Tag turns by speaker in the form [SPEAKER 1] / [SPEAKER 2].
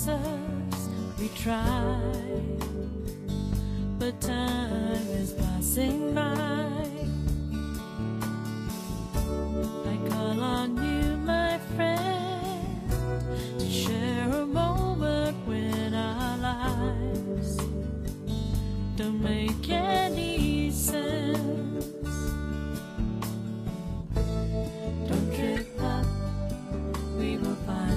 [SPEAKER 1] answers we try, but time is passing by. I call on you, my friend, to share a moment when our lives don't make any sense. Don't trip up, we will find